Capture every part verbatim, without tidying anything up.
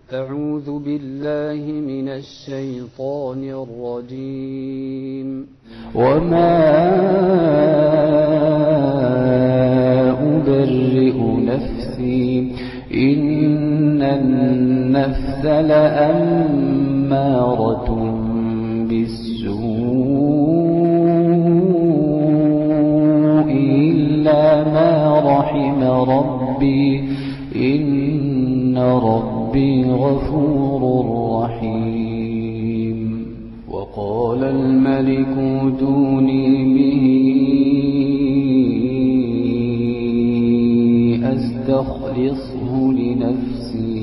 أعوذ بالله من الشيطان الرجيم. وما أبرئ نفسي إن النفس لأمارة بالسوء إلا ما رحم ربي إن ربي غفور رحيم. وقال الملك ائتوني به أستخلصه لنفسي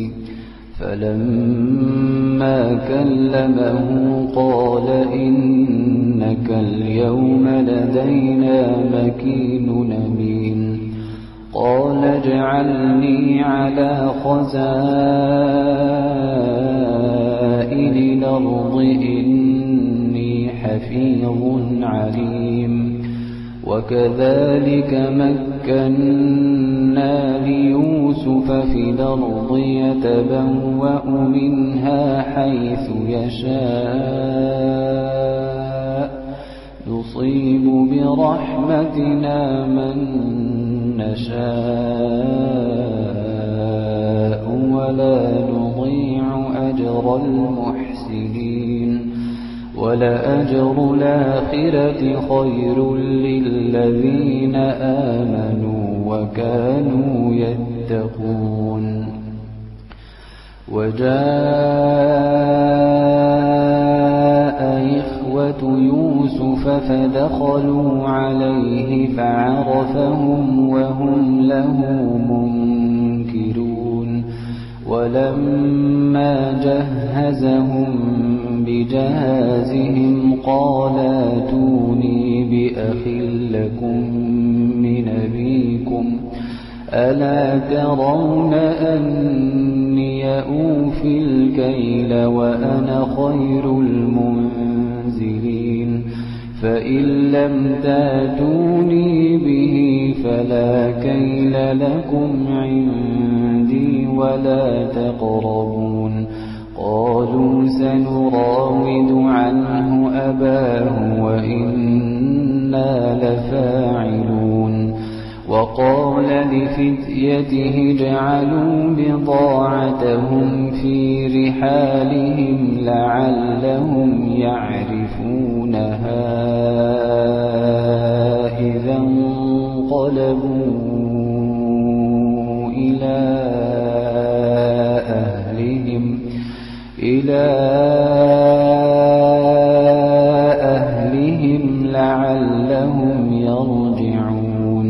فلما كلمه قال إنك اليوم لدينا مكين أمين. قال اجعلني على خزائن الأرض إني حفيظ عليم. وكذلك مكنا ليوسف في الأرض يتبوأ منها حيث يشاء نصيب برحمتنا من نشاء ولا نضيع أجر المحسنين. ولأجر الآخرة خير للذين آمنوا وكانوا يتقون. وجاء إخوة يوسف فدخلوا عليه فعرفهم وهم له منكرون. ولما جهزهم بجهازهم قال ائتوني بأخ لكم من أبيكم ألا ترون أني أوفي الكيل وأنا خير المنزلين. فإن لم تأتوني به فلا كيل لكم عندي ولا تقربون. قالوا سنراود عنه أباه وإنا لفاعلون. وقال لفتيته اجعلوا بضاعتهم في رحالهم لعلهم يعرفونها إذا انقلبوا إلى أهلهم إلى أهلهم لعلهم يرجعون.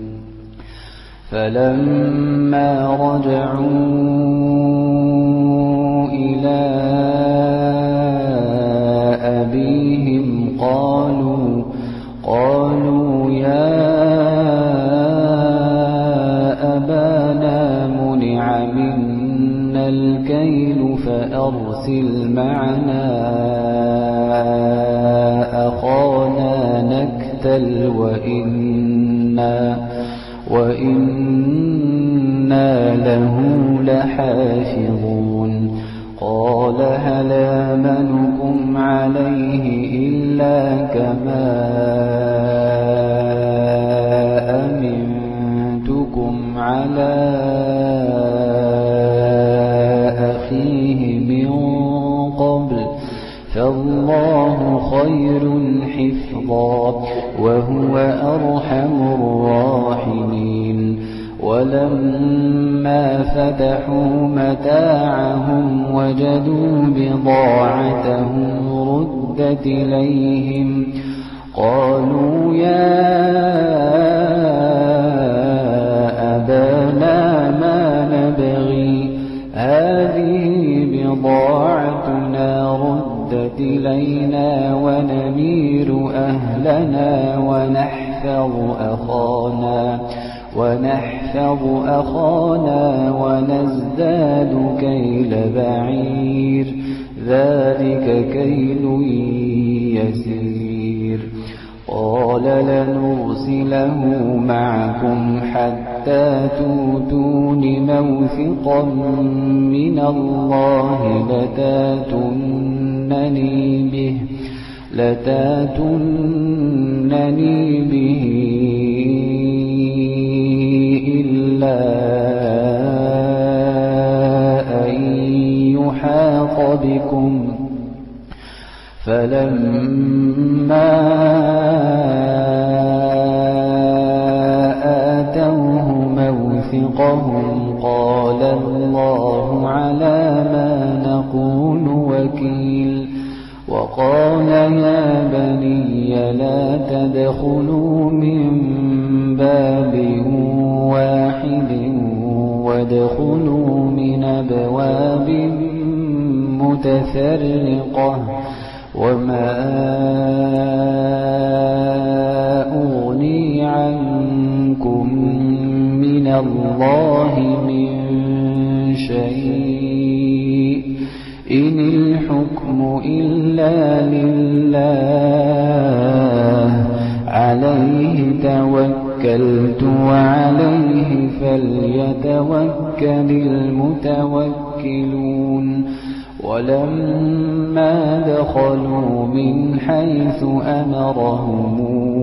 فلما رجعوا إلى أبيهم قالوا قالوا يا أبانا منع منا الكيل فأرسل معنا أخانا نكتل وإنا وإنا له لحافظون. قال هل آمنكم عليه إلا كما أمنتكم على أخيه من قبل فالله خير حفظا وهو أرحم الراحمين. ولما فتحوا متاعهم وجدوا بضاعتهم ردت إليهم قالوا يا أبانا ما نبغي هذه بضاعتنا ردت إلينا ونمير أهلنا ونحفظ أخانا ونحفظ أخانا ونزداد كيل بعير ذلك كيل يسير. قال لنرسله معكم حتى تؤتون موثقا من الله لتاتونني به لتاتونني به إلا أن يحاط بكم فلما آتوه موثقهم قال الله على ما نقول وكيل وقال يا بني لا تدخلوا من باب واحد وادخلوا من أبواب متفرقة وما أغني عنكم من الله من شيء إن الحكم إلا لله عليه توكلت وعليه فليتوكل المتوكلون ولما دخلوا من حيث أمرهم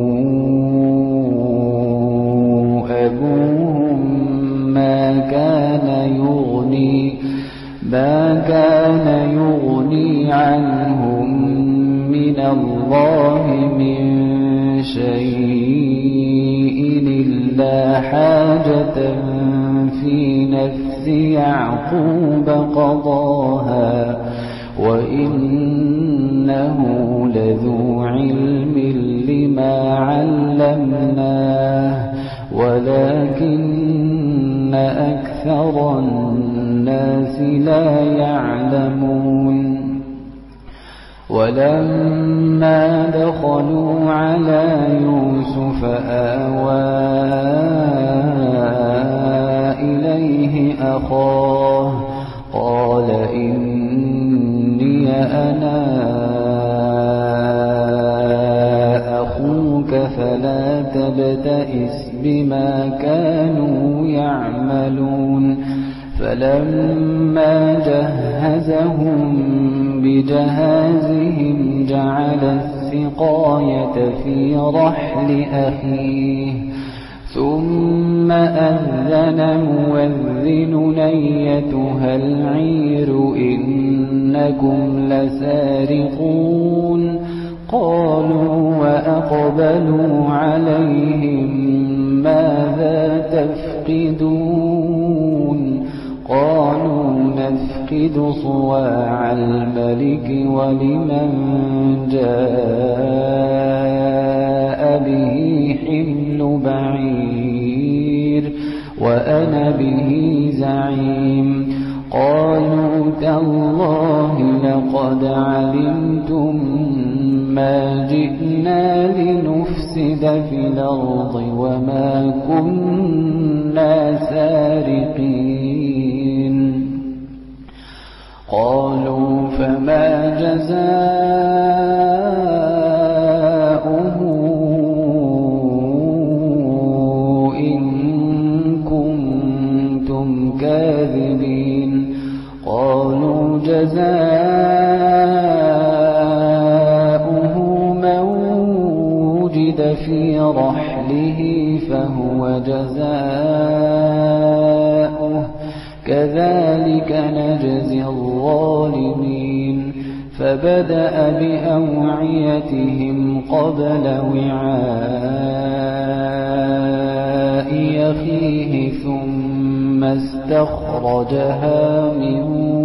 أبوهم ما كان يغني ما كان يغني عنهم من الله من شيء إلا حاجة في نفس يعقوب قضاها وإنه لذو علم لما علمناه ولكن أكثر الناس لا يعلمون ولما دخلوا على يوسف آوى إليه أخاه قال إني أنا أخوك فلا تبتئس بما كانوا يعملون فلما جهزهم بجهازهم جعل السقاية في رحل أخيه ثم أذن مؤذن أيتها العير إنكم لسارقون قالوا وأقبلوا عليهم ماذا تفقدون قالوا نفقد صواع الملك ولمن جاء به حمل بعير وأنا به زعيم قالوا تالله لقد علمتم ما جئنا لنفسد في الأرض وما كنا سارقين قالوا فما جزاؤه إن كنتم كاذبين قالوا جزاؤه من وجد في رحله فهو جزاؤه كذلك نجزي الظالمين فبدأ بأوعيتهم قبل وعاء أخيه ثم استخرجها من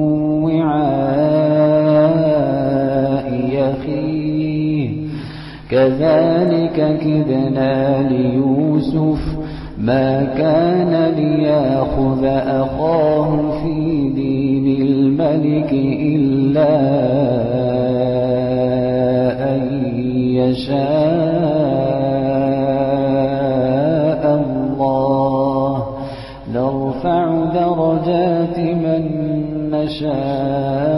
وعاء أخيه كذلك كدنا ليوسف ما كان ليأخذ أخاه في دين الملك إلا أن يشاء الله نرفع درجات من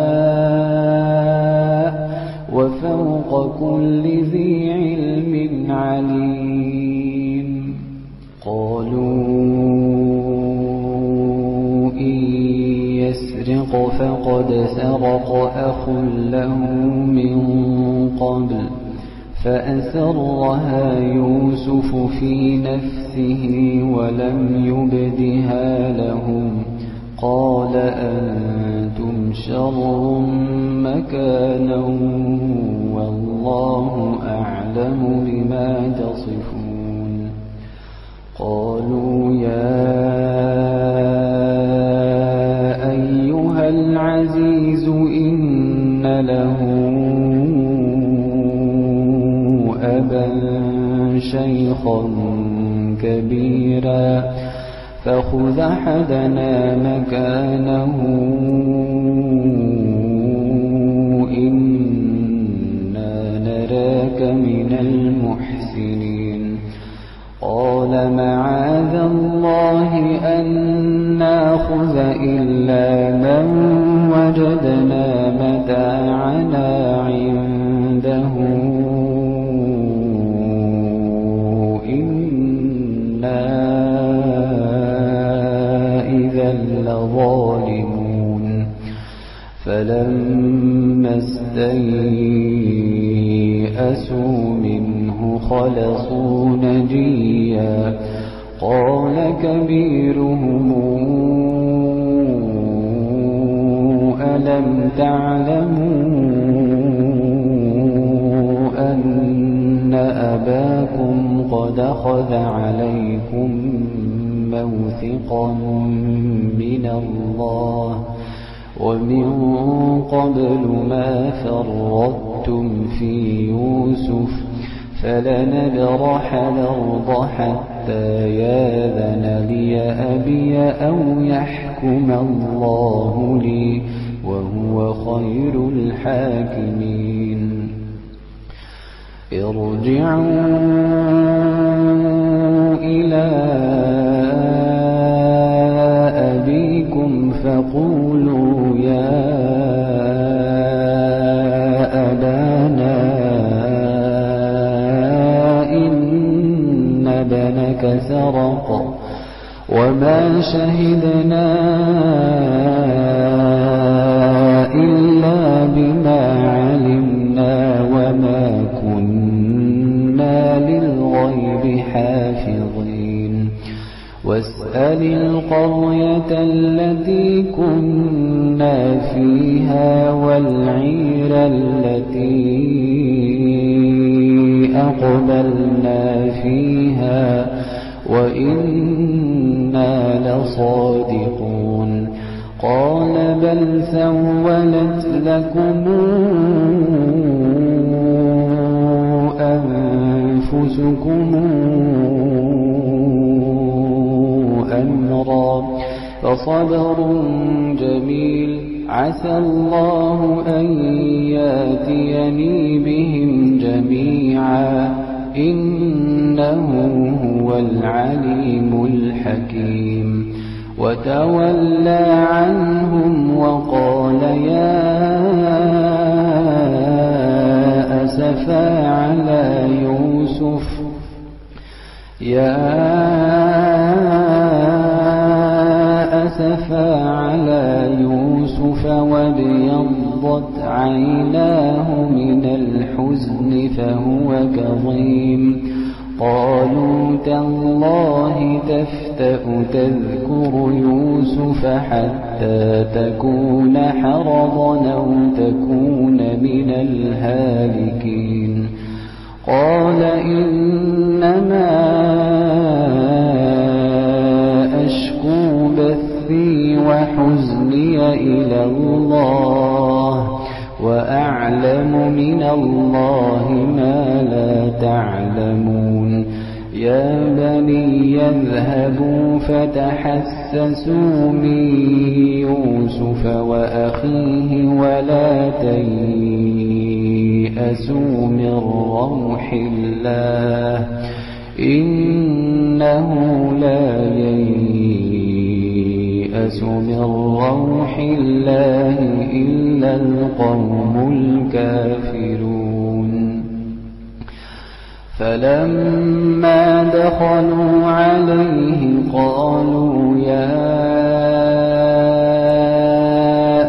نشاء وفوق كل ذي علم يسرق فقد سرق أخ له من قبل فأسرها يوسف في نفسه ولم يبدها لهم قال أنتم شر مكانا والله أعلم بما تصفون قالوا يا أيها العزيز إن له أبا شيخا كبيرا فخذ أحدنا مكانه إنا نراك من المحسنين قال معاذ الله أن نأخذ إلا من وجدنا متاعنا عنده لظالمون فلما استيئسوا منه خلصوا نجيا قال كبيرهم ألم تعلموا أن أباكم قد أخذ عليكم موثقا من الله ومن قبل ما فرطتم في يوسف فلنبرح الأرض حتى ياذن لي أبي أو يحكم الله لي وهو خير الحاكمين ارجعوا إلى أبيكم فقولوا يا أبانا إن ابنك سرق وما شهدنا إلا بما علمنا وما كنا للغيب حافظين واسأل القرية التي كنا فيها والعير التي أقبلنا فيها وإنا لصادقون قال بل سولت لكم أنفسكم أمرا فصبر جميل عسى الله أن ياتيني بهم جميعا إنه هو العليم الحكيم وتولى عنهم وقال يا أسفا على يوسف يا أسفا على يوسف وابيضت عيناه من الحزن فهو كظيم قالوا تالله تفتأ تذكر يوسف حتى تكون حرضا أو تكون من الهالكين قال إنما أشكو بثي وحزني إلى الله وأعلم من الله ما لا تعلمون يا بني يذهبوا فتحسسوا من يوسف وأخيه ولا تيأسوا من روح الله إنه لا ييأس من روح الله إلا القوم الكافرون فلما دخلوا عليه قالوا يا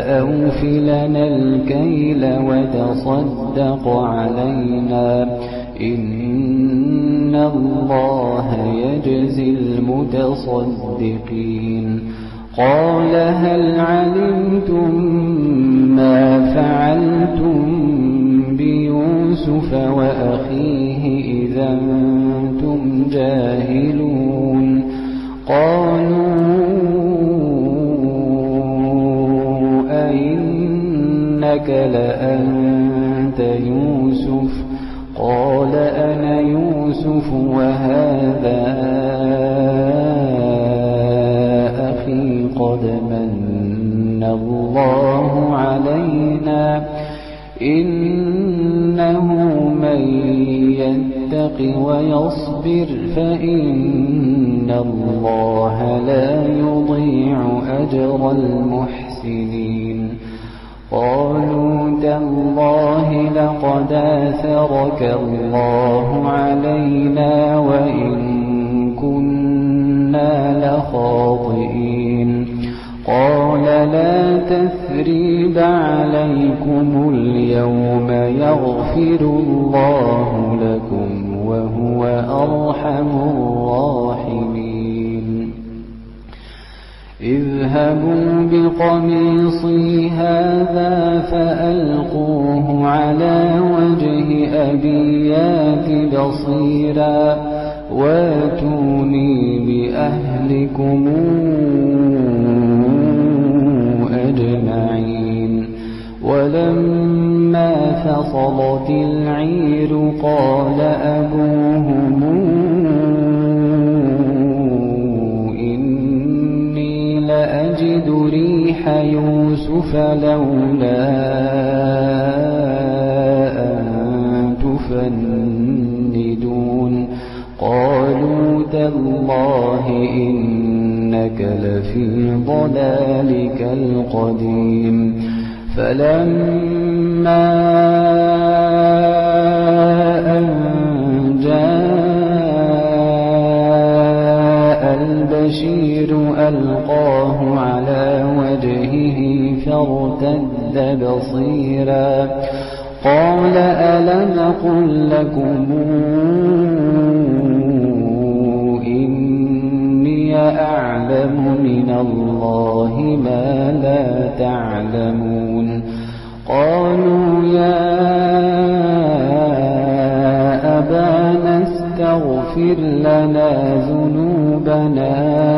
فأوف لنا الكيل وتصدق علينا إن الله يجزي المتصدقين قال هل علمتم ما فعلتم بيوسف وأخيه إذا أنتم جاهلون قالوا أئنك لأنت يوسف قال أنا يوسف وهذا أخي قد من الله علينا إنه من يتق ويصبر فإن الله لا يضيع أجر المحسنين قالوا تالله لقد آثرك الله علينا وإن كنا لخاطئين قال لا تثريب عليكم اليوم يغفر الله لكم وهو أرحم الراحمين اذهبوا بقميصي هذا فألقوه على وجه أبي يأت بصيرا واتوني بأهلكم أجمعين ولما فصلت العير قال أبوهم إني لأجد ريح يوسف لولا أن تفندون قالوا تالله إنك لفي ضلالك القديم فلما أن جاء البشير ألقاه على وجهه فارتد بصيرا قال ألم أقل لكم أعلم من الله ما لا تعلمون قالوا يا أبانا استغفر لنا ذنوبنا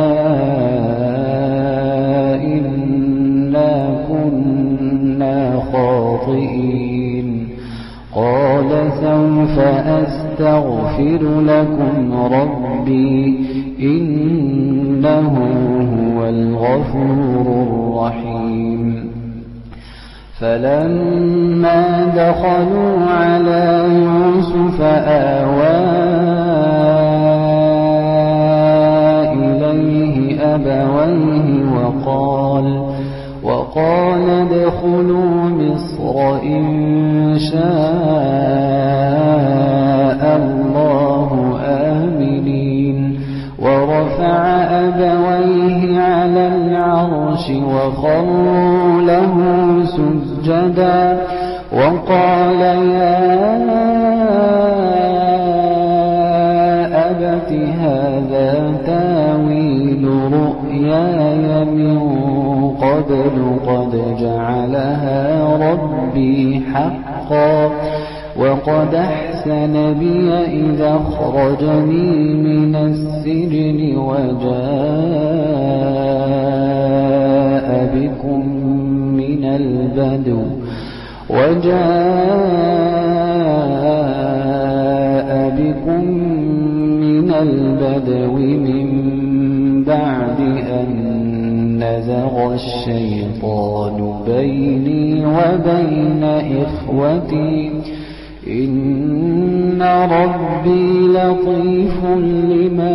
إنا كنا خاطئين قال سوف أستغفر لكم ربي إنه هو الغفور الرحيم فلما دخلوا على يوسف آوى إليه أبويه وقال وقال ادخلوا مصر إن شاء الله آمنين ورفع أبويه على العرش وخروا له سجدا وقال يا أبت هذا تاويل رؤياي من قبل قد جعلها ربي حقا وقد أحسن بي إذا أخرجني من السجن وجاء بكم من البدو وجاء بكم من البدو من بعد أن نزغ الشيطان بيني وبين إخوتي إن ربي لطيف لما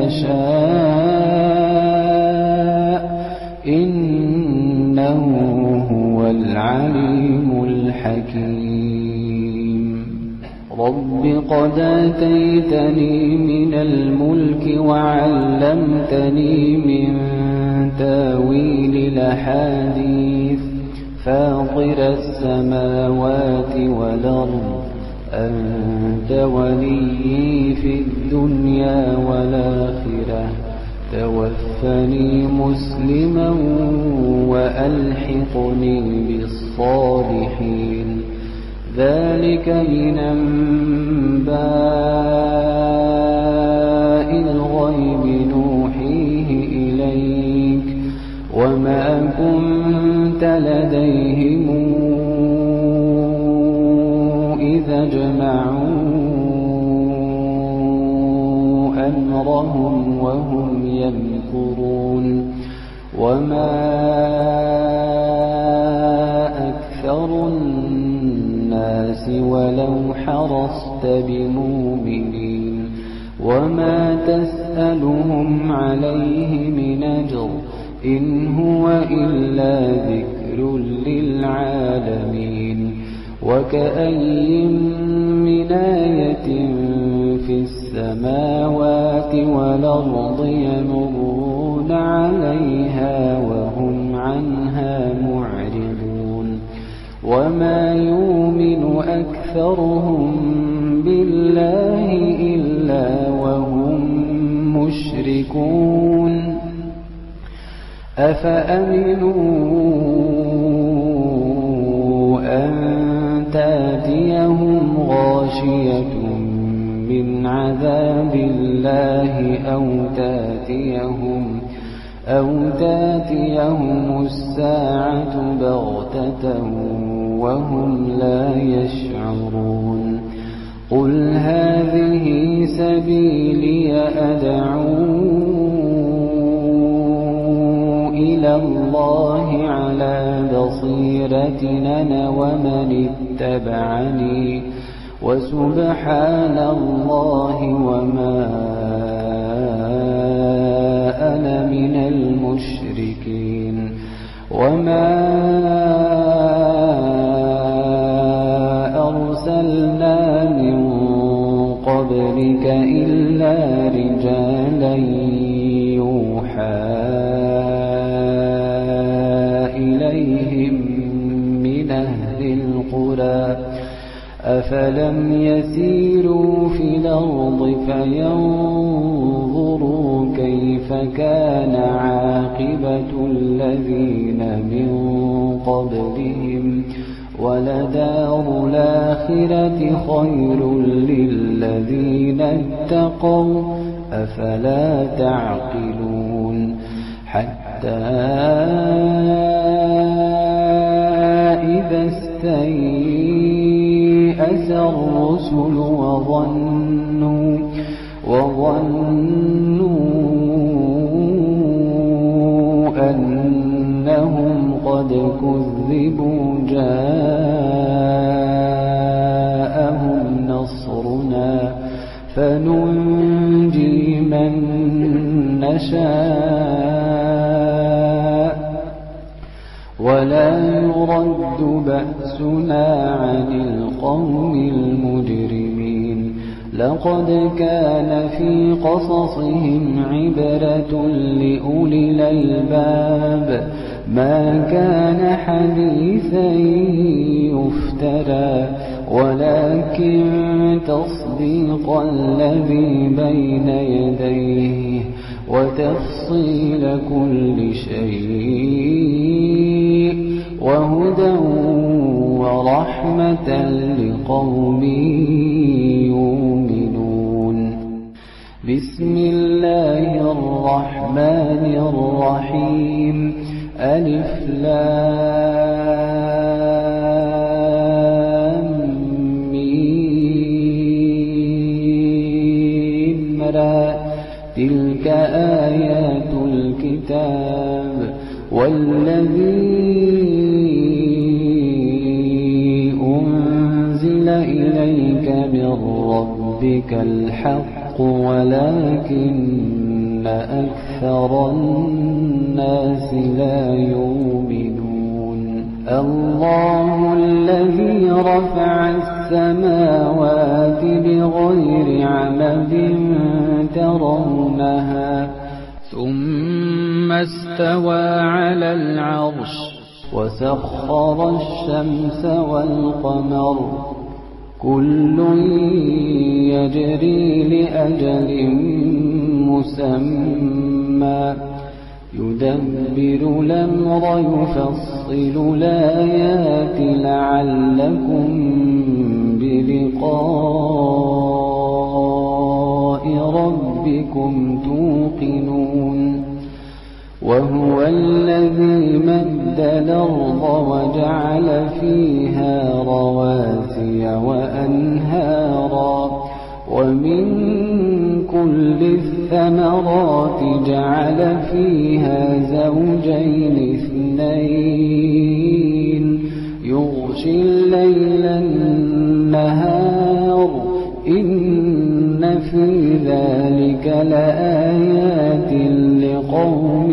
يشاء إنه هو العليم الحكيم رب قد آتيتني من الملك وعلمتني من تاويل الأحاديث فاطر السماوات والأرض أنت وليي في الدنيا والآخرة توفني مسلما وألحقني بالصالحين ذلك من أنباء الغيب نوحيه إليك وما كنت لديهم إذا جمعوا أمرهم وهم يمكرون وما أكثر الناس ولو حرصت بمؤمنين وما تسألهم عليه من أجر إن هو إلا ذكر للعالمين وكأي من آية في السماوات والأرض يمرون عليها وهم عنها معرضون وما يؤمن أكثرهم بالله إلا وهم مشركون أفأمنوا أن تأتيهم غاشية من عذاب الله أو تأتيهم أو تأتيهم الساعة بغتة وهم لا يشعرون قل هذه سبيلي أدعو إلى الله على بصيرة أنا ومن اتبعني وسبحان الله وما أنا من المشركين وما أرسلنا من قبلك إلا رجالا يوحى إليهم من أهل القرى أفلم يسيروا في الأرض فينظروا كيف كان عاقبة الذين من قبلهم ولدار الآخرة خير للذين اتقوا أفلا تعقلون حتى إذا استيأس الرسل وظنوا وظنوا أنهم قد كذبوا جاءهم نصرنا فننجي من نشاء ولا يرد بأسنا عن القوم المجرمين لقد كان في قصصهم عبرة لأولي الألباب ما كان حديثا يفترى ولكن تصديق الذي بين يديه وتفصيل كل شيء وهدى ورحمة لقوم يؤمنون بسم الله الرحمن الرحيم ألف لام ميم را تلك آيات الكتاب والذي أنزل إليك من ربك الحق ولكن أكثر الناس لا يؤمنون الله الذي رفع السماوات بغير عمد ترونها ثم استوى على العرش وسخر الشمس والقمر كل يجري لأجل مسمى يدبر الأمر يفصل الآيات لعلكم بلقاء ربكم توقنون وهو الذي مد الأرض وجعل فيها رواسي وأنهارا ومن كل الثمرات جعل فيها زوجين اثنين يغشي الليل النهار إن في ذلك لآيات لقوم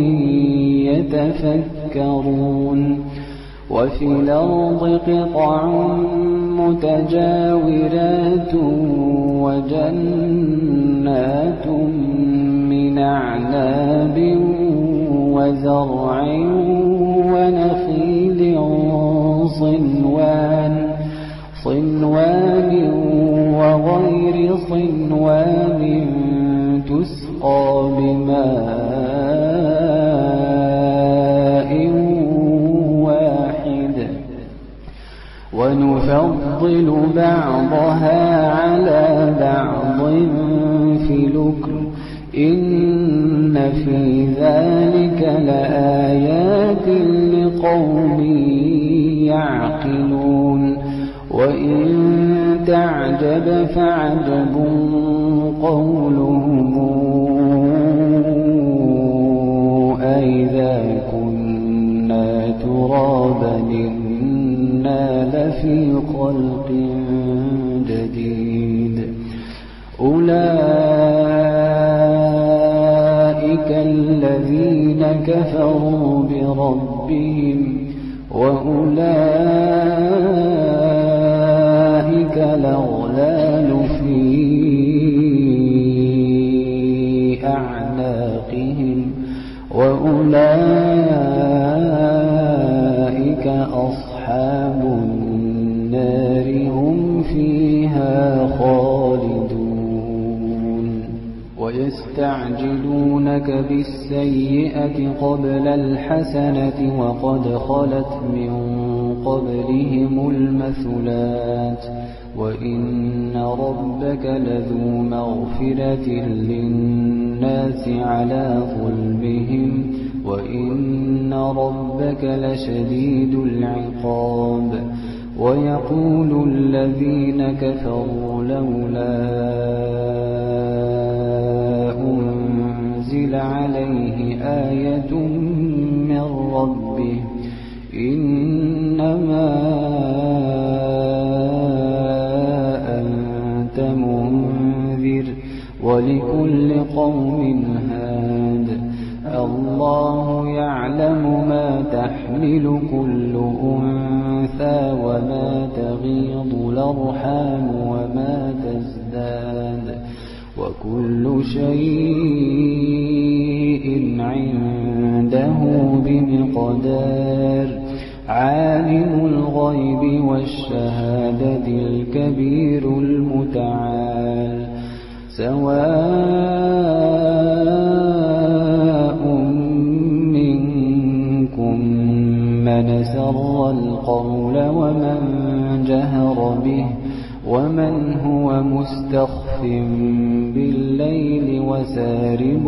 يتفكرون وفي الأرض قطع متجاورات وجنات من أعناب وزرع ونخيل صنوان صنوان وغير صنوان تسقى بماء واحد ونفضل بعضها على بعض في الأكل إن في ذلك لآيات لقوم يعقلون وإن تعجب فعجب قولهم أئذا كنا ترابا إنا لفي خلق جديد أولئك الذين كفروا بربهم وأولئك الأغلال في أعناقهم وأولئك أصحاب النار هم فيها خالدون ويستعجلونك بالسيئة قبل الحسنة وقد خلت من قبلهم المثلات وإن ربك لذو مغفرة للناس على ظلمهم وإن ربك لشديد العقاب ويقول الذين كفروا لولا أنزل عليه آية من ربه إنما أنت منذر ولكل قوم هاد الله يعلم ما تحمل كل أنثى وما تغيض الأرحام وما تزداد وكل شيء عنده بمقدار عالم الغيب والشهادة الكبير المتعال سواء منكم من سر القول ومن جهر به ومن هو مستخف بالليل وسارب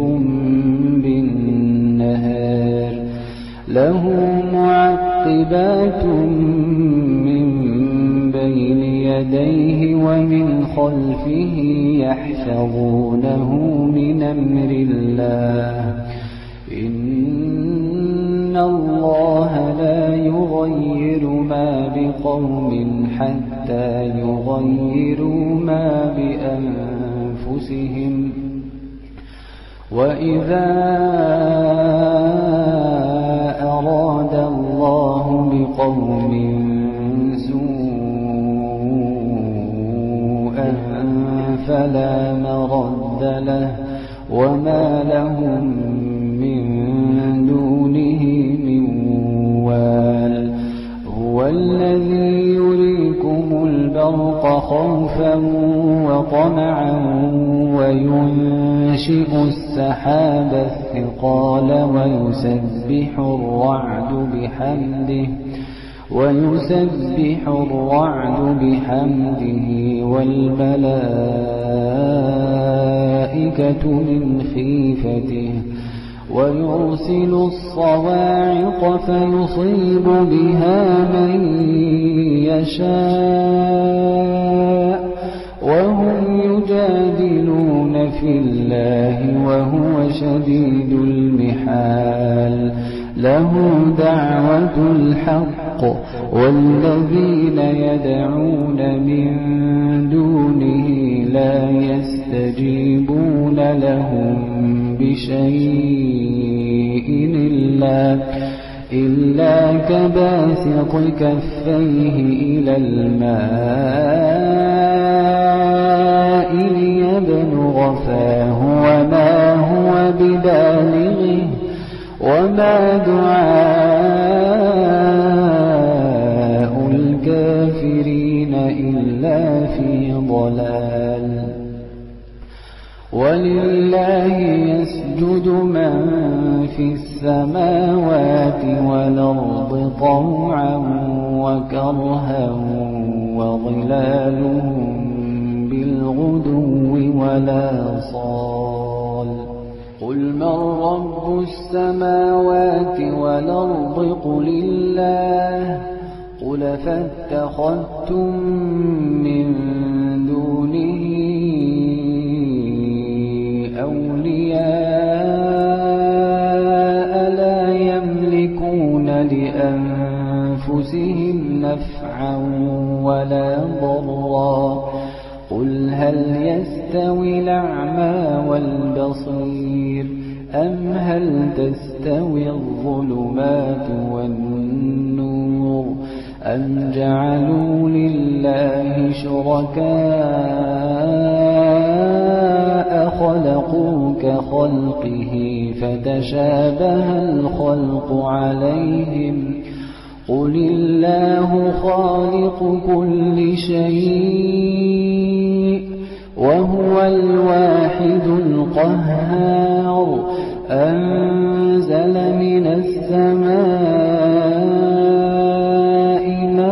بالنهار له معقبات من بين يديه ومن خلفه يحفظونه من أمر الله إن الله لا يغير ما بقوم حتى يغيروا ما بأنفسهم وإذا أراد الله بقوم سوءا فلا مرد له وما لهم من دونه من وال الذي يريكم البرق خوفا وطمعا وينشئ السحاب الثقال ويسبح الرعد بحمده ويسبح الرعد بحمده والملائكة من خيفته ويرسل الصواعق فيصيب بها من يشاء وهم يجادلون في الله وهو شديد المحال له دعوة الحق والذين يدعون من دونه لا يستجيبون لهم بشيء إلا, إلا كباسط كفيه إلى الماء ليبلغ فاه وما هو ببالغه وما دعاء الكافرين إلا في ضلال ولله يسجد من في السماوات والأرض طوعا وكرها وظلالهم بالغدو والآصال قل من رب السماوات والأرض قل الله قل فاتخذتم من دونه أولياء لا يملكون لأنفسهم نفعا ولا ضرا قل هل يستوي الأعمى والبصير أم هل تستوي الظلمات والنور أم جعلوا لله شركاء خلقوا كخلقه فتشابه الخلق عليهم قل الله خالق كل شيء وهو الواحد القهار أنزل من السماء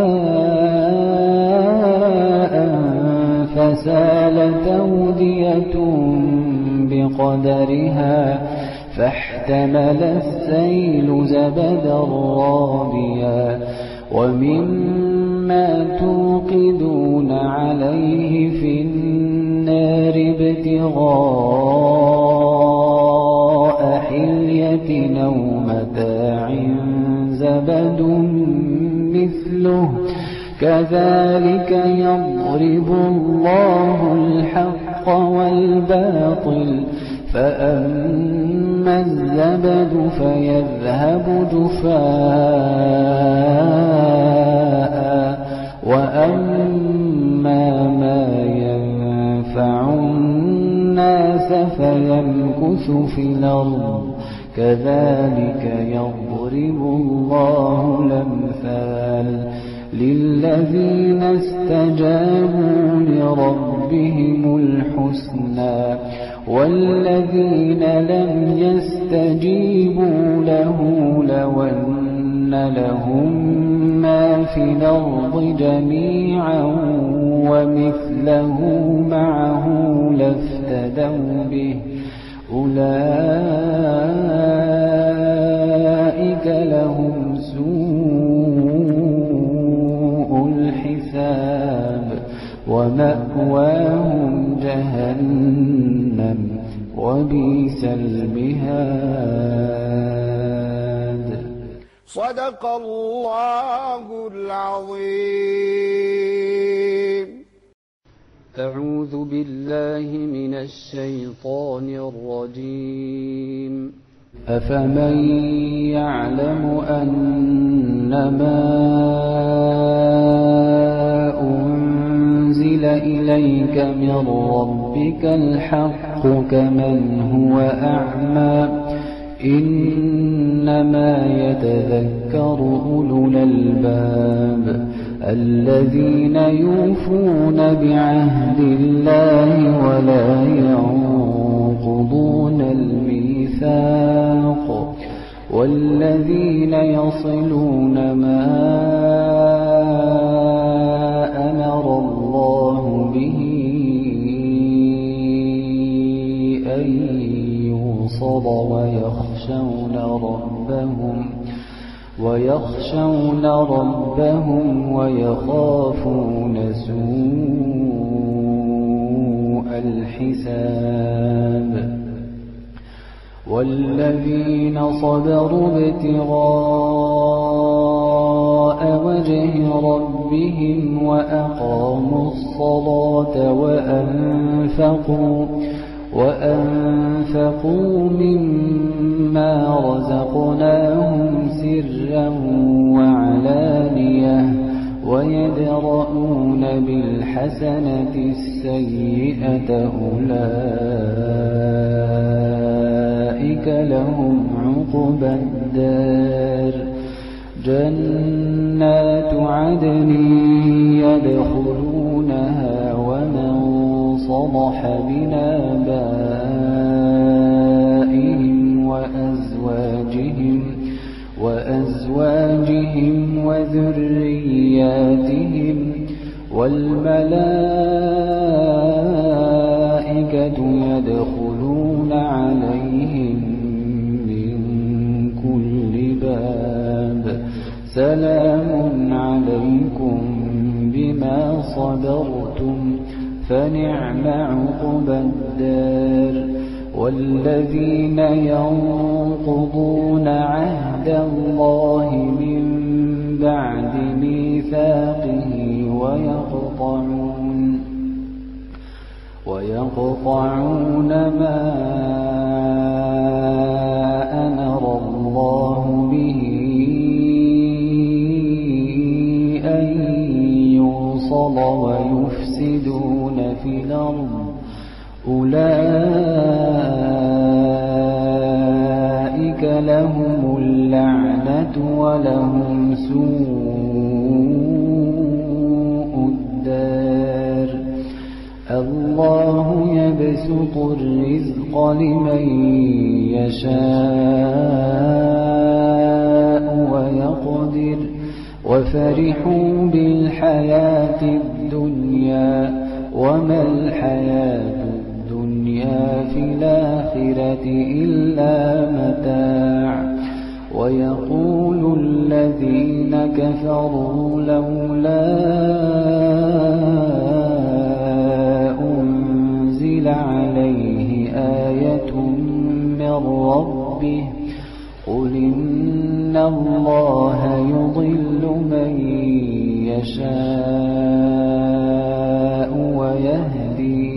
ماء فسالت أودية بقدرها فاحتمل السيل زبدا رابيا ومما توقدون عليه في النار ابتغاء حلية أو متاع زبد مثله كذلك يضرب الله الحق والباطل فأما الزبد فيذهب جفاء وأما ما ينفع الناس فيمكث في الأرض كذلك يضرب الله الأمثال للذين استجابوا لربهم الحسنى والذين لم يستجيبوا له لو أن لهم ما في الأرض جميعا ومثله معه لافتدوا به أولئك لهم سوء الحساب ومأواهم جهنم وبئس المهاد. صدق الله العظيم. أعوذ بالله من الشيطان الرجيم. أفمن يعلم أنما أنزل إليك من ربك الحق كمن هو أعمى إنما يتذكر يتذكر أولو الألباب الذين يوفون بعهد الله ولا ينقضون الميثاق والذين يصلون ما أمر الله به أن يوصل ويخشون ربهم ويخشون ربهم ويخافون سوء الحساب والذين صبروا ابتغاء وجه ربهم وأقاموا الصلاة وأنفقوا وأنفقوا مما رزقناهم سرا وعلانية ويدرؤون بالحسنة السيئة أولئك لهم عقبى الدار جنات عدن يدخلونها ومن صلح من آبائهم وأزواجهم وأزواجهم وذرياتهم والملائكة يدخلون عليهم من كل باب سلام عليكم بما صبرتم فنعم عقبى الدار والذين ينقضون عهد الله من بعد ميثاقه ويقطعون ويقطعون ما أمر الله به أن يوصل ويفسدون في الأرض أولئك لهم اللعنة ولهم سوء الدار الله يبسط الرزق لمن يشاء ويقدر وفرحوا بالحياة الدنيا وما الحياة الدنيا في الآخرة إلا متاع ويقول الذين كفروا لولا أنزل عليه آية من ربه قل إن الله يضل من يشاء ويهدي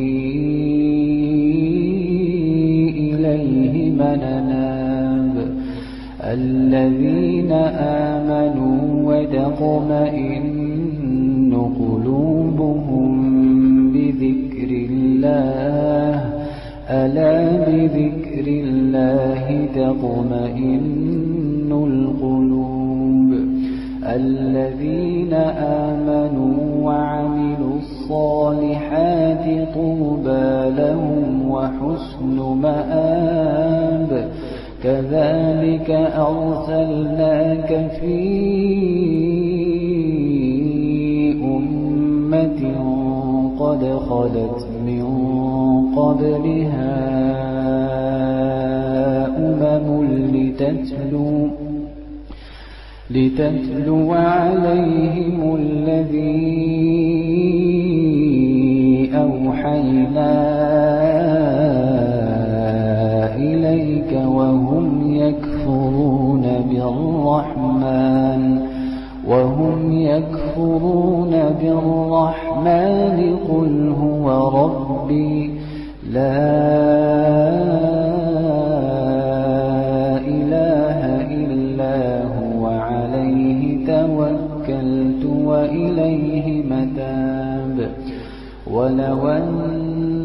إليه من أناب الذين آمنوا وتطمئن قلوبهم بذكر الله ألا بذكر الله تطمئن القلوب الذين آمنوا وعملوا الصالحات طوبى لهم وحسن مآب كذلك أرسلناك في أمة قد خلت من قبلها أمم لتتلو لتتلو عليهم الذي أوحينا إليك وهم يكفرون بالرحمن وهم يكفرون بالرحمن قل هو ربي لا إله إلا هو عليه توكلت وإليه متاب ولو أن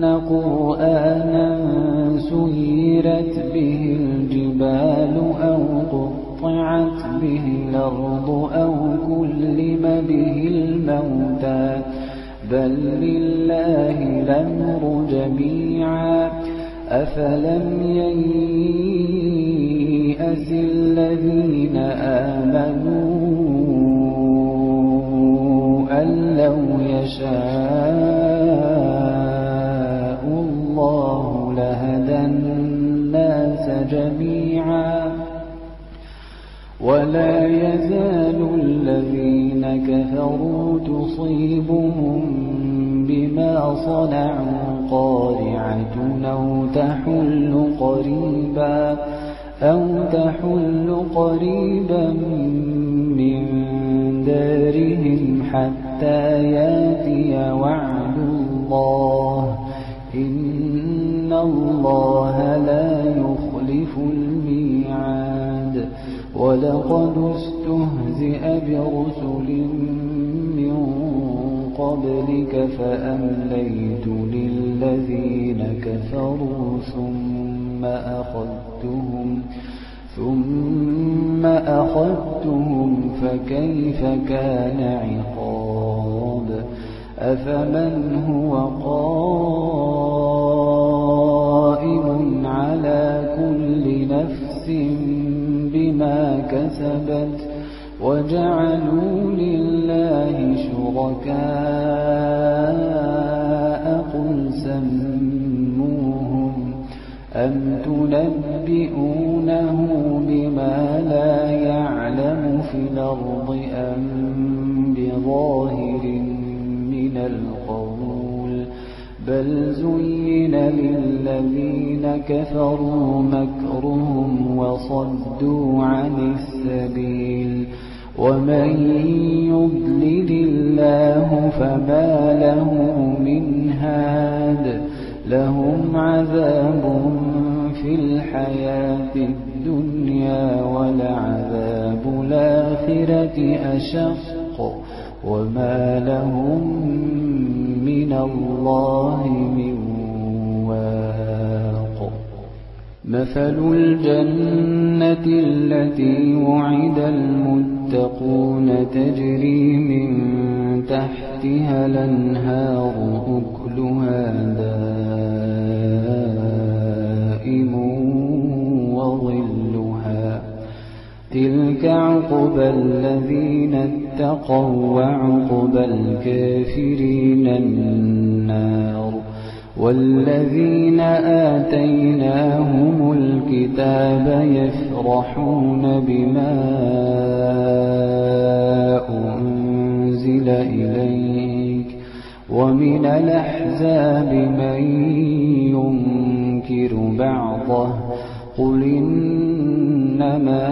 قرآنا سيرت به الجبال أو قطعت وسيعت به الأرض أو كلم به الموتى بل لله الأمر جميعا أفلم ييأس الذين آمنوا أن لو يشاء الله لهدى الناس جميعا ولا يزال الذين كفروا تصيبهم بما صنعوا قارعة أو تحل قريبا أو تحل قريبا من دارهم حتى ياتي وعد الله إن الله لا يخلف الميعاد ولقد استهزئ برسل من قبلك فأمليت للذين كفروا ثم أخذتهم ثم أخذتهم فكيف كان عقاب أفمن هو قائم على كل نفس بما كسبت وجعلوا لله شركاء قل سموهم أم تنبئونه بما لا يعلم في الأرض أم بظاهر من القول بل زين للذين كفروا مكرهم وصدوا عن السبيل ومن يضلل الله فما له من هاد لهم عذاب في الحياة الدنيا ولعذاب الآخرة أشق وما لهم من الله من واق مثل الجنة التي وعد المتقون تجري من تحتها الأنهار أكلها دائم وظلها تلك عقبى الذين اتقوا وعقبى الكافرين النار والذين آتيناهم الكتاب يفرحون بما أنزل إليك ومن الأحزاب من ينكر بعضه قل إنما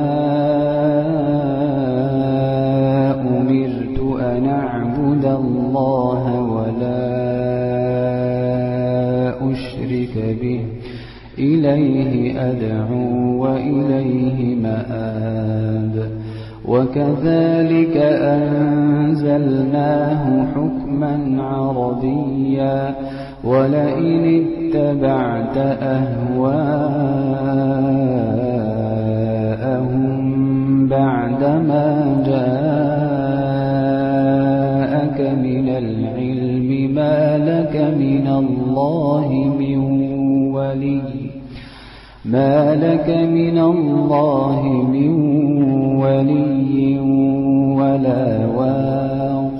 أمرت أن أعبد الله ولا أشرك به إليه أدعو وإليه مآب وكذلك أنزلناه حكما عربيا ولئن اتبعت أهواءهم بعدما جاءك من العلم ما لك من الله من ولي ما لك من الله من ولي ولا واق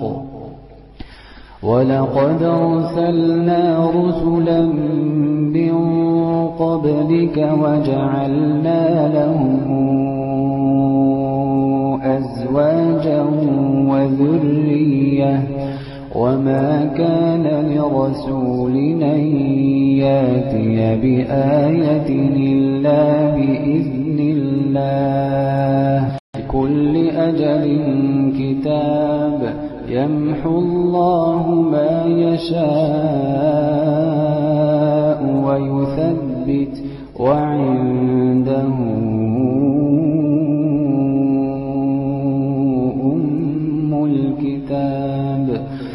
ولقد أرسلنا رسلا من قبلك وجعلنا لهم أزواجا وذرية وما كان لرسول أن يأتي بآية إلا بإذن الله لكل أجل كتاب يمحو الله ما يشاء ويثبت وعنده أم الكتاب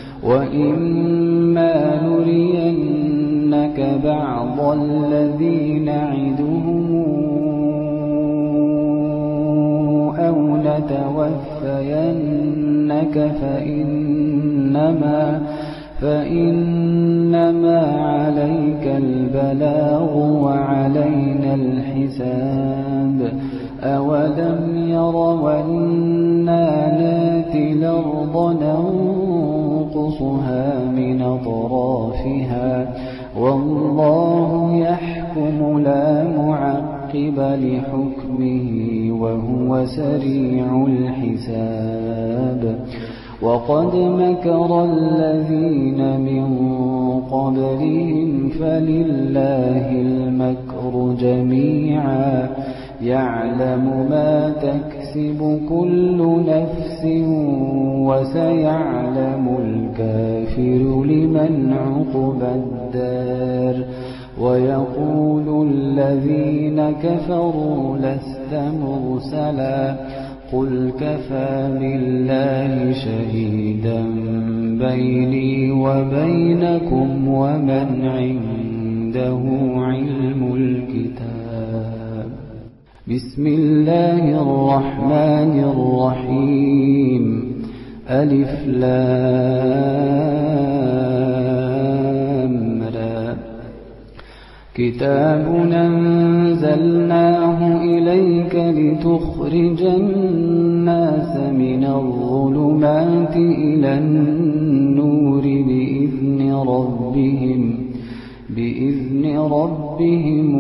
وإما نرينك بعض الذي نعدهم أو لَنَتَوَفَّيَنَّكَ فَإِنَّمَا فَإِنَّمَا عَلَيْكَ الْبَلَاغُ وَعَلَيْنَا الْحِسَابُ أَوَلَمْ يَرَوْا أَنَّا نَأْتِي الْأَرْضَ نَنقُصُهَا مِنْ أَطْرَافِهَا وَاللَّهُ يَحْكُمُ لَا مُعَقِّبَ لِحُكْمِهِ وَهُوَ سَرِيعُ الْحِسَابِ وَقَدْ مَكَرَ الَّذِينَ مِنْ قَبْلِهِمْ فَلِلَّهِ الْمَكْرُ جَمِيعًا يَعْلَمُ مَا تَكْسِبُ كُلُّ نَفْسٍ وَسَيَعْلَمُ الْكَافِرُ لِمَنْ عُقْبَى الدَّارِ وَيَقُولُ الَّذِينَ كَفَرُوا لَسْتَ مُرْسَلًا قُلْ كَفَى بِاللَّهِ شَهِيدًا بَيْنِي وَبَيْنَكُمْ وَمَنْ عِندَهُ عِلْمُ الْكِتَابِ بسم الله الرحمن الرحيم ألف لام را كتاب أنزلناه إليك لتخرج الناس من الظلمات إلى النور بإذن ربهم بإذن ربهم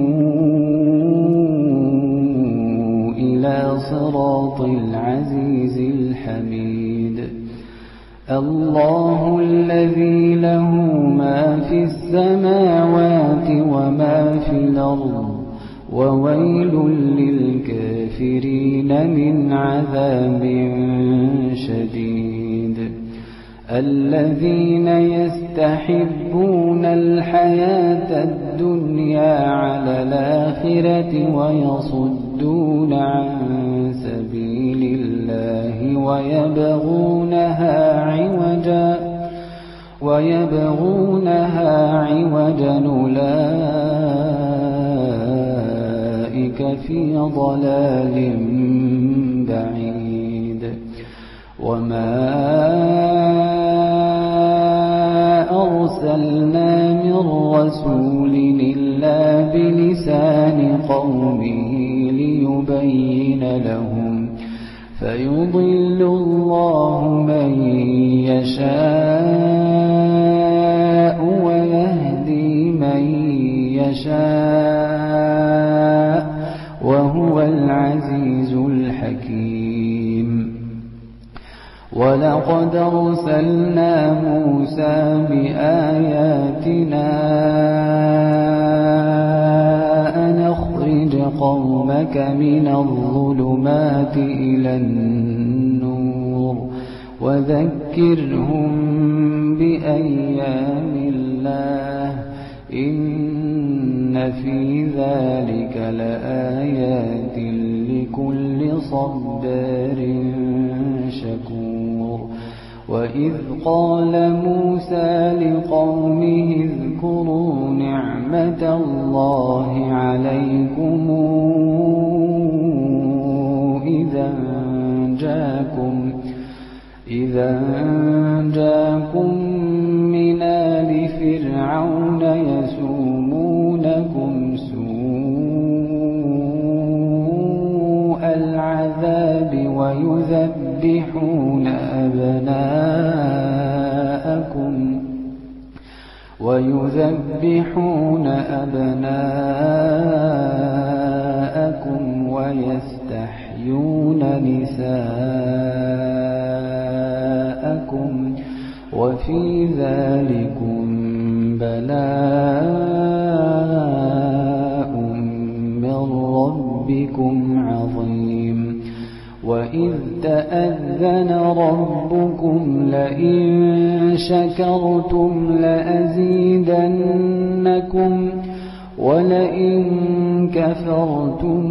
إلى صراط العزيز الحميد الله الذي له ما في السماوات وما في الأرض وويل للكافرين من عذاب شديد الذين يستحبون الحياة الدنيا على الآخرة ويصدون عن سبيل الله ويبغونها عوجا ويبغونها عوجا أولئك في ضلال بعيد وما أرسلنا من رسول إلا بلسان قومه ليبين لهم فيضل الله من يشاء ويهدي من يشاء وهو العزيز الحكيم ولقد أرسلنا موسى بآياتنا أن أخرج قومك من الظلمات إلى النور وذكرهم بأيام الله إن في ذلك لآيات لكل صبار شكور وإذ قال موسى لقومه اذكروا نعمة الله عليكم إذا جاءكم إذا جاءكم من آل فرعون يسومونكم سوء العذاب ويذبحون أبناءكم ويذبحون أبناءكم ويستحيون نساءكم وفي ذلكم بلاء من ربكم عظيم وإذ تأذن ربكم لئن شكرتم لأزيدنكم ولئن كفرتم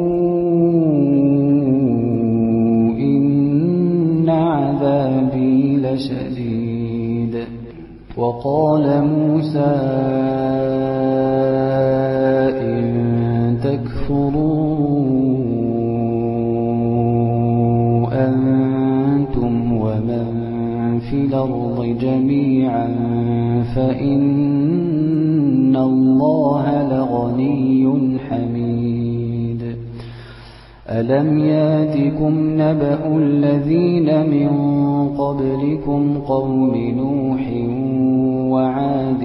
إن عذابي لشديد وقال موسى إن تكفروا الأرض جميعا فإن الله لغني حميد ألم ياتكم نبأ الذين من قبلكم قوم نوح وعاد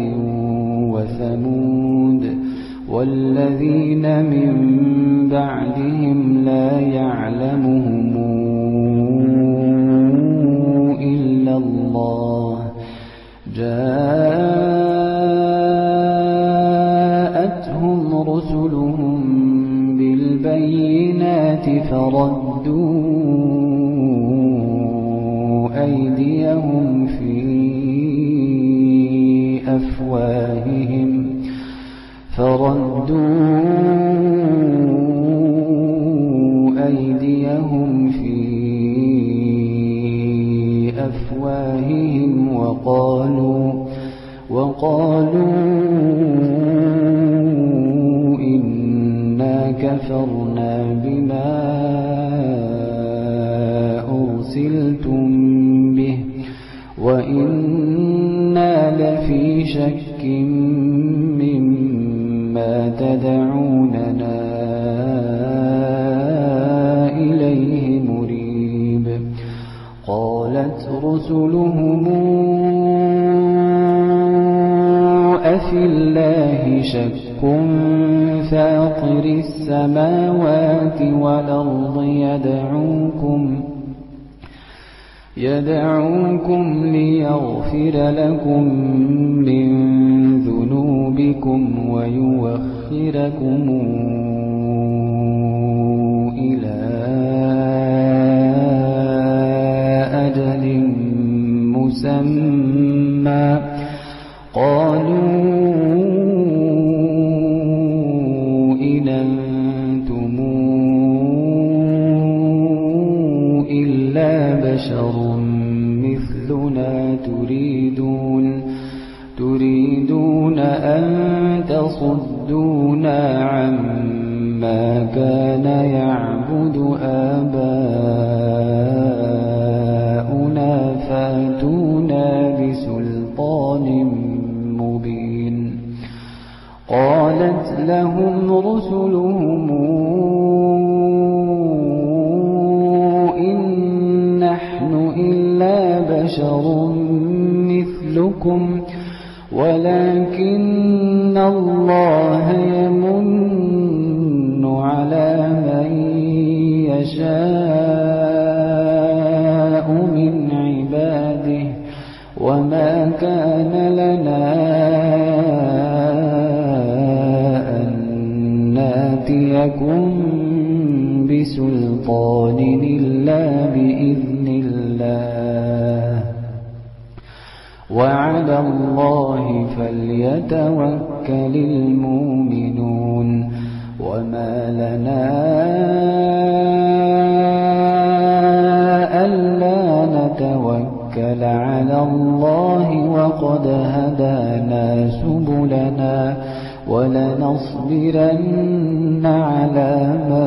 وثمود والذين من بعدهم لا يعلمهم إلا الله جاءتهم رسلهم بالبينات فردوا أيديهم في أفواههم فردوا أيديهم في أفواههم وقالوا وقالوا إنا كفرنا بما أرسلتم به وإنا لفي شك مما تدعوننا إليه مريب قالت رسلهم أفي الله شك فاطر السماوات والأرض يدعوكم يدعوكم ليغفر لكم من ذنوبكم ويوخركم إلى أجل مسمى قالوا إن أنتم إلا بشر مثلنا تريدون تريدون أن تصدونا عما كان يعبد آباؤنا فاتونا بسلطان مبين قالت لهم رسلهم إن نحن إلا بشر مثلكم ولكن الله يمن على من يشاء من عباده وما كان لنا أن ناتيكم بسلطان إلا بإذن الله وعلى الله فليتوكل المؤمنون وما لنا ألا نتوكل على الله وقد هدانا سبلنا ولنصبرن على ما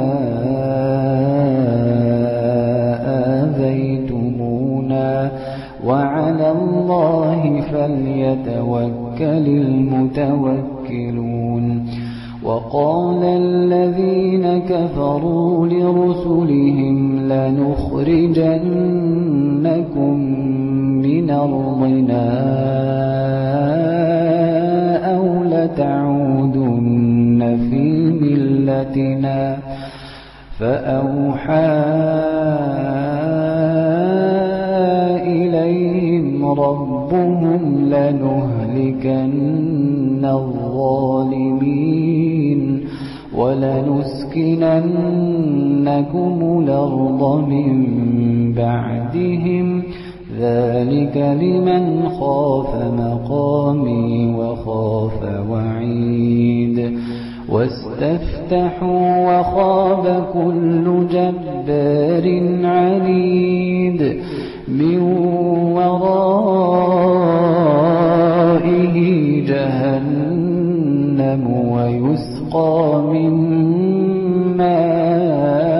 آذيتمونا وعلى الله فليتوكل المتوكلون وقال الذين كفروا لرسلهم لنخرجنكم من أرضنا أو لتعودن في ملتنا فأوحى إليهم ربهم لنهلكن الظالمين ولنسكننكم الأرض من بعدهم ذلك لمن خاف مقامي وخاف وعيد واستفتحوا وخاب كل جبار عنيد من ورائه جهنم ويسقى من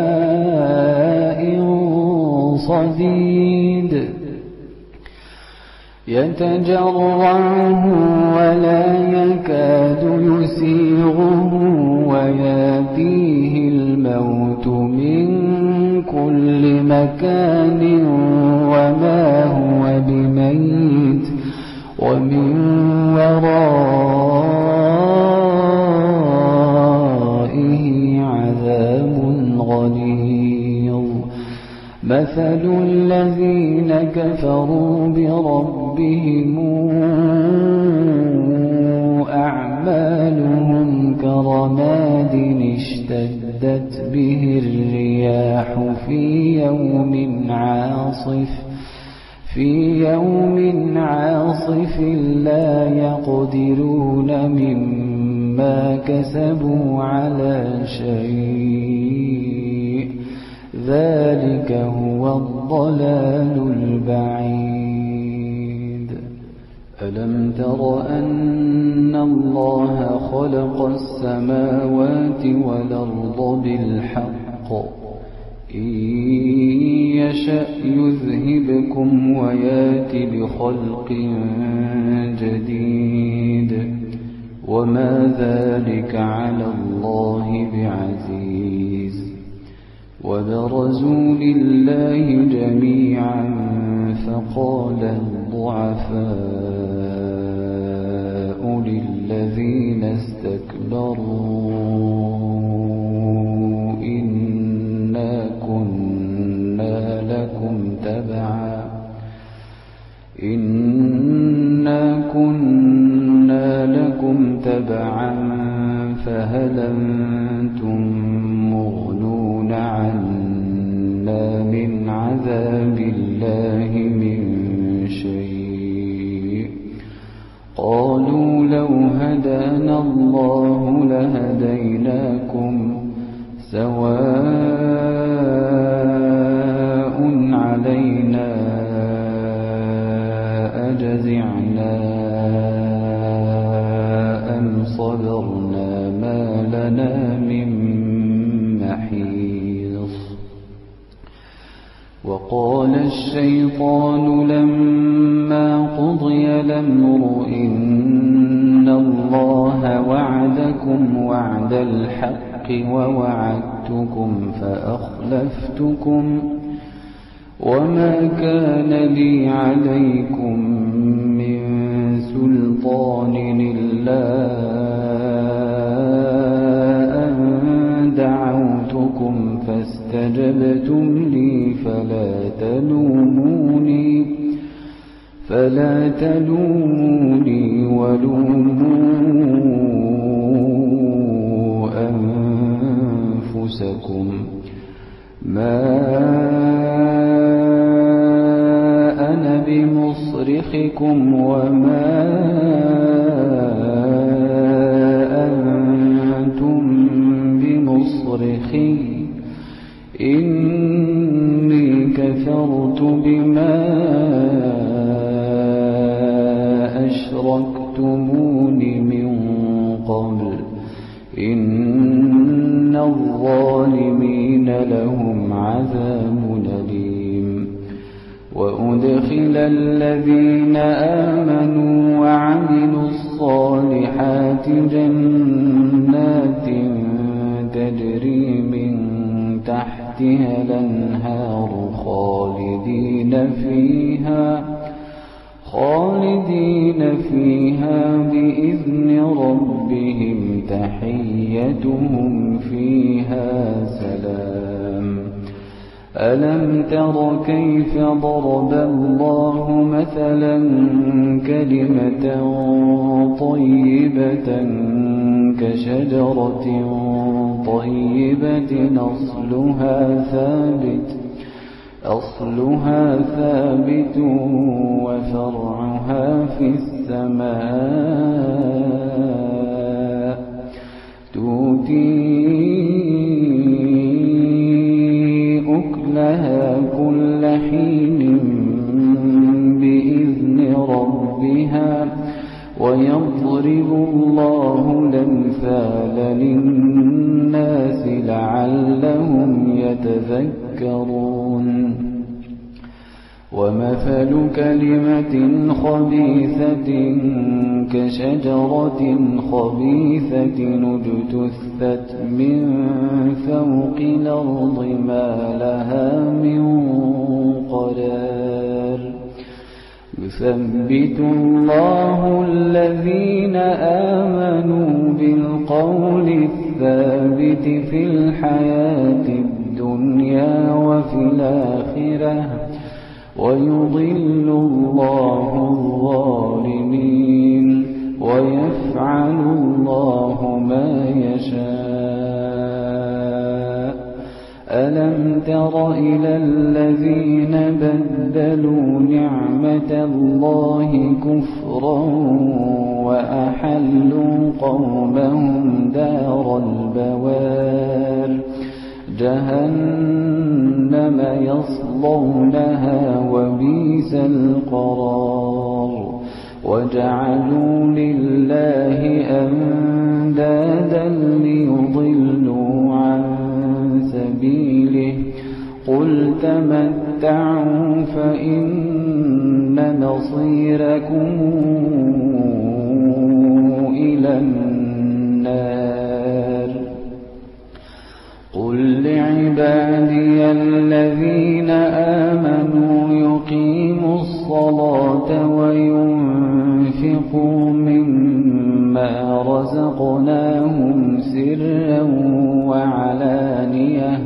ماء صديد يتجرعه ولا يكاد يسيغه ويأتيه الموت من كل مكان وما هو بميت ومن ورائه عذاب غليظ. مثل الذين كفروا بربهم أعمالهم كرماد اشتدت به الرياح في يوم عاصف في يوم عاصف لا يقدرون مما كسبوا على شيء ذلك هو الضلال البعيد. ألم تر أن الله خلق السماوات والأرض بالحق إن يشأ يذهبكم ويات بخلق جديد وما ذلك على الله بعزيز. وبرزوا لله جميعا فقال الضعفاء للذين استكبروا إنا كنا لكم تبعا إنا كنا لكم تبعا فهل أنتم مغنون عنا من عذاب الله من شيء؟ قالوا لو هدانا الله لهديناكم سواء علينا أجزعنا أم صبرنا ما لنا من محيص. وقال الشيطان لما قضي الأمر إن الله وعدكم وعد الحق ووعدتكم فأخلفتكم وما كان لي عليكم من سلطان إلا أن دعوتكم فاستجبتم لي فلا تلوموني فلا تلوموني ولوموا أنفسكم ما أنا بمصرخكم وما أنتم بمصرخي إني كفرت بما أشركتمون من قبل إن الظالمين لهم عذاب أليم. وأدخل الذين آمنوا وعملوا الصالحات جنات تجري من تحتها الأنهار خالدين فيها خالدين فيها بإذن ربهم تحيتهم فيها سلام. ألم تر كيف ضرب الله مثلا كلمة طيبة كشجرة طيبة أصلها ثابت أصلها ثابت وفرعها في السماء تؤتي أكلها كل حين بإذن ربها ويضرب الله الأمثال للناس لعلهم يتذكرون. ومثل كلمة خبيثة كشجرة خبيثة اجتثت من فوق الأرض ما لها من قرار يثبت الله الذين آمنوا بالقول الثابت في الحياة الدنيا وفي الآخرة ويضل الله الظالمين ويفعل الله ما يشاء ألم تر إلى الذين بدلوا نعمة الله كفرا وأحلوا قومهم دار البوار جهنم يصلونها وبئس القرار وجعلوا لله أندادا ليضلوا عن سبيله قل تمتعوا فإن مصيركم إلى النار قل لعبادي الذين آمنوا يقيموا الصلاة وينفقوا مما رزقناهم سرا وعلانية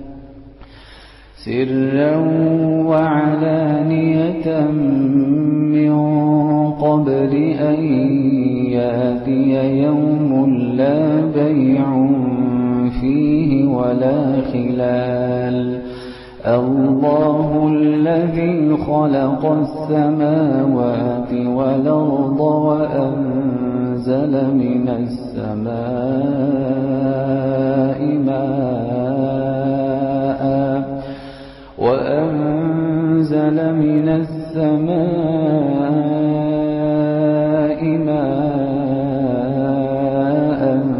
سرا وعلانية من قبل أن يأتي يوم لا بيع فيه ولا خلال الله الذي خلق السماوات والأرض وأنزل من السماء ماء وأنزل من السماء ماء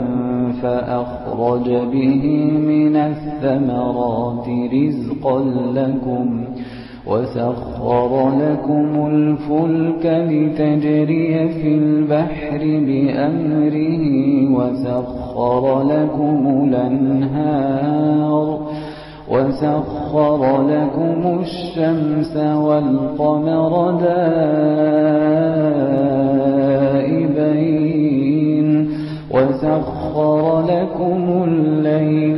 فأخرج به من الثمرات رزقا لكم وسخر لكم الفلك لتجري في البحر بأمره وسخر لكم الأنهار وسخر لكم الشمس والقمر دائبين وسخر لكم الليل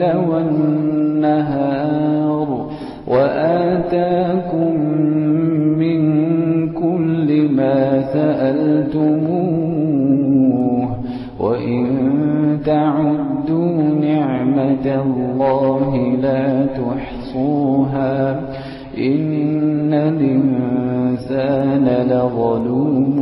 والنهار وآتاكم من كل ما سألتموه وإن تعدوا نعمة الله لا تحصوها إن الإنسان لظلوم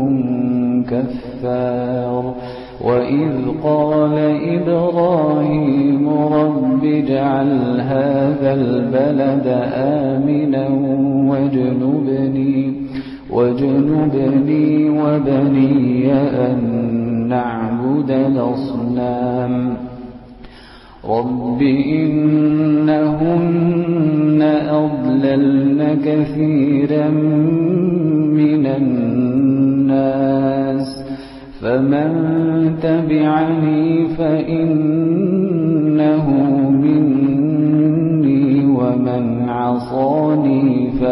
كفار وإذ قال إبراهيم رب اجعل هذا البلد آمنا واجنبني واجنبني وبني أن نعبد الأصنام رب إنهن أضللن كثيرا من الناس فمن تبعني فإنه مني ومن عصاني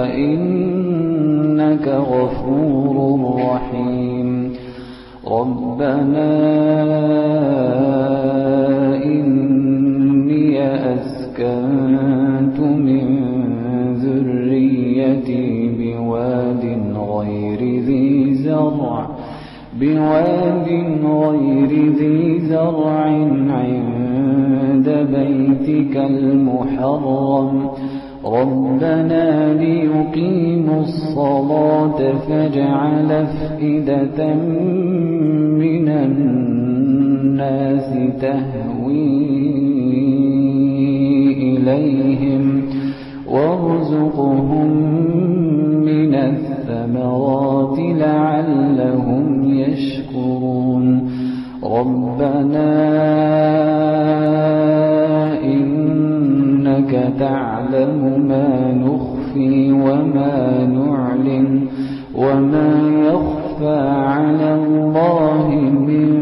فإنك غفور رحيم ربنا إني أسكنت من ذريتي بواد غير ذي زرع بواد غير ذي زرع عند بيتك المحرم ربنا ليقيموا الصلاة فاجعل أفئدة من الناس تهوي إليهم وارزقهم من الثمرات لعلهم يشكرون ربنا إنك تعلم ما نخفي نخفي وما نعلن وما يخفى على الله من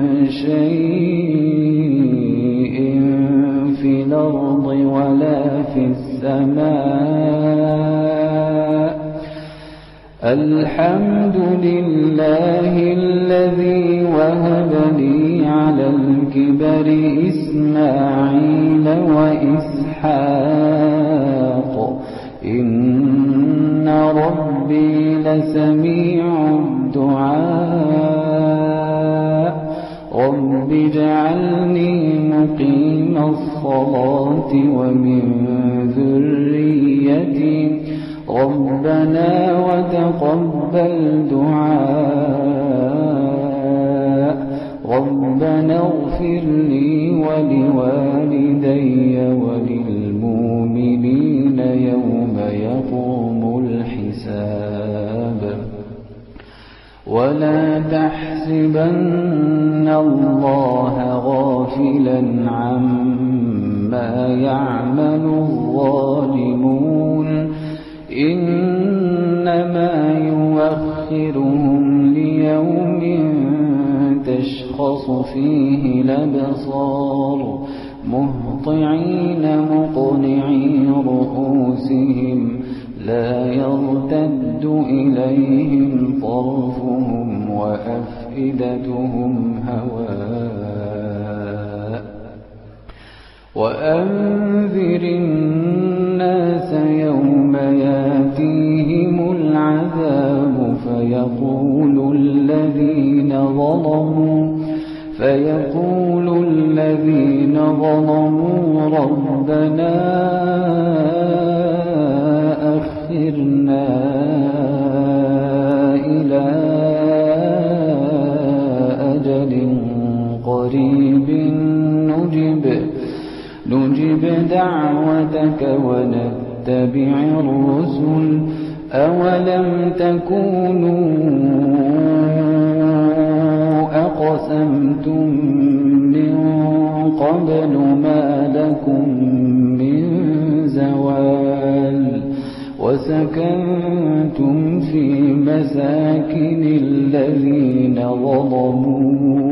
شيء في الأرض ولا في السماء. الحمد لله الذي وهب لي على الكبر إسماعيل وإسحاق إن ربي لسميع الدعاء. رب اجعلني مقيم الصلاة ومن ذريتي ربنا وتقبل دعاء. ربنا اغفر لي ولوالدي وللمؤمنين يوم يقوم الحساب. ولا تحسبن الله غافلا عما يعمل الظالمون إنما يؤخرهم ليوم تشخص فيه الأبصار مهطعين مقنعي رؤوسهم لا يرتد إليهم طرفهم وأفئدتهم هواء. وأنذر الناس يوم ياتيهم العذاب فيقول الذين ظلموا فيقول الذين ظلموا ربنا أخرنا إلى أجل قريب نجب نجب دعوتك ونتبع الرسل أولم تكونوا أقسمتم من قبل ما لكم من زوال وسكنتم في مساكن الذين ظلموا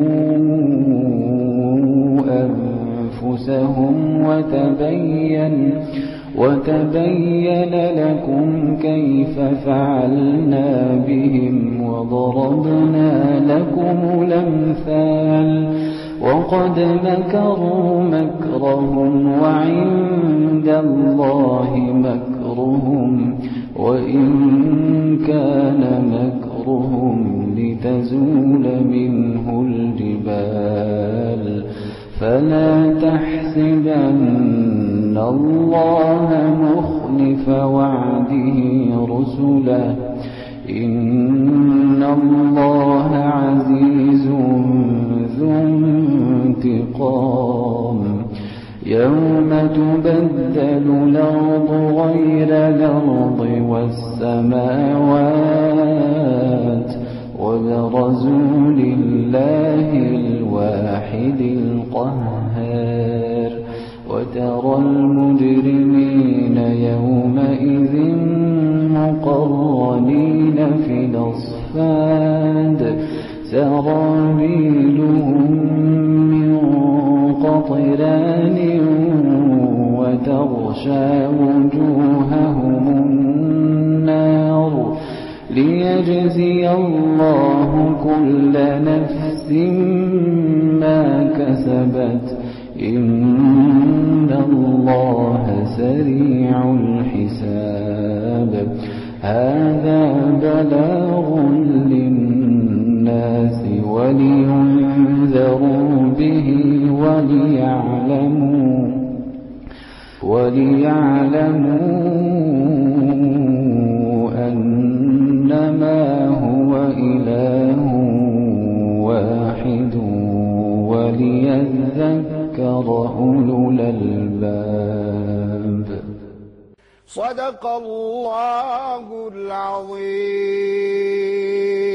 أنفسهم وتبين وتبين لكم كيف فعلنا بهم وضربنا لكم الأمثال. وقد مكروا مكرهم وعند الله مكرهم وإن كان مكرهم لتزول منه الجبال. فلا تحسبن الله مخلف وعده رسله إن الله عزيز ذو انتقام. يوم تبدل الأرض غير الأرض والسماوات وبرزوا لله الواحد القهار. وترى المجرمين يومئذ مقرنين في الأصفاد سرابيلهم من قطران وتغشى وجوههم النار ليجزي الله كل نفس ما كسبت إن الله سريع الحساب. هذا بلاغ للناس ولينذروا به وليعلموا وليعلموا أنما هو إله واحد وليذكر أولو الألباب. صدق الله العظيم.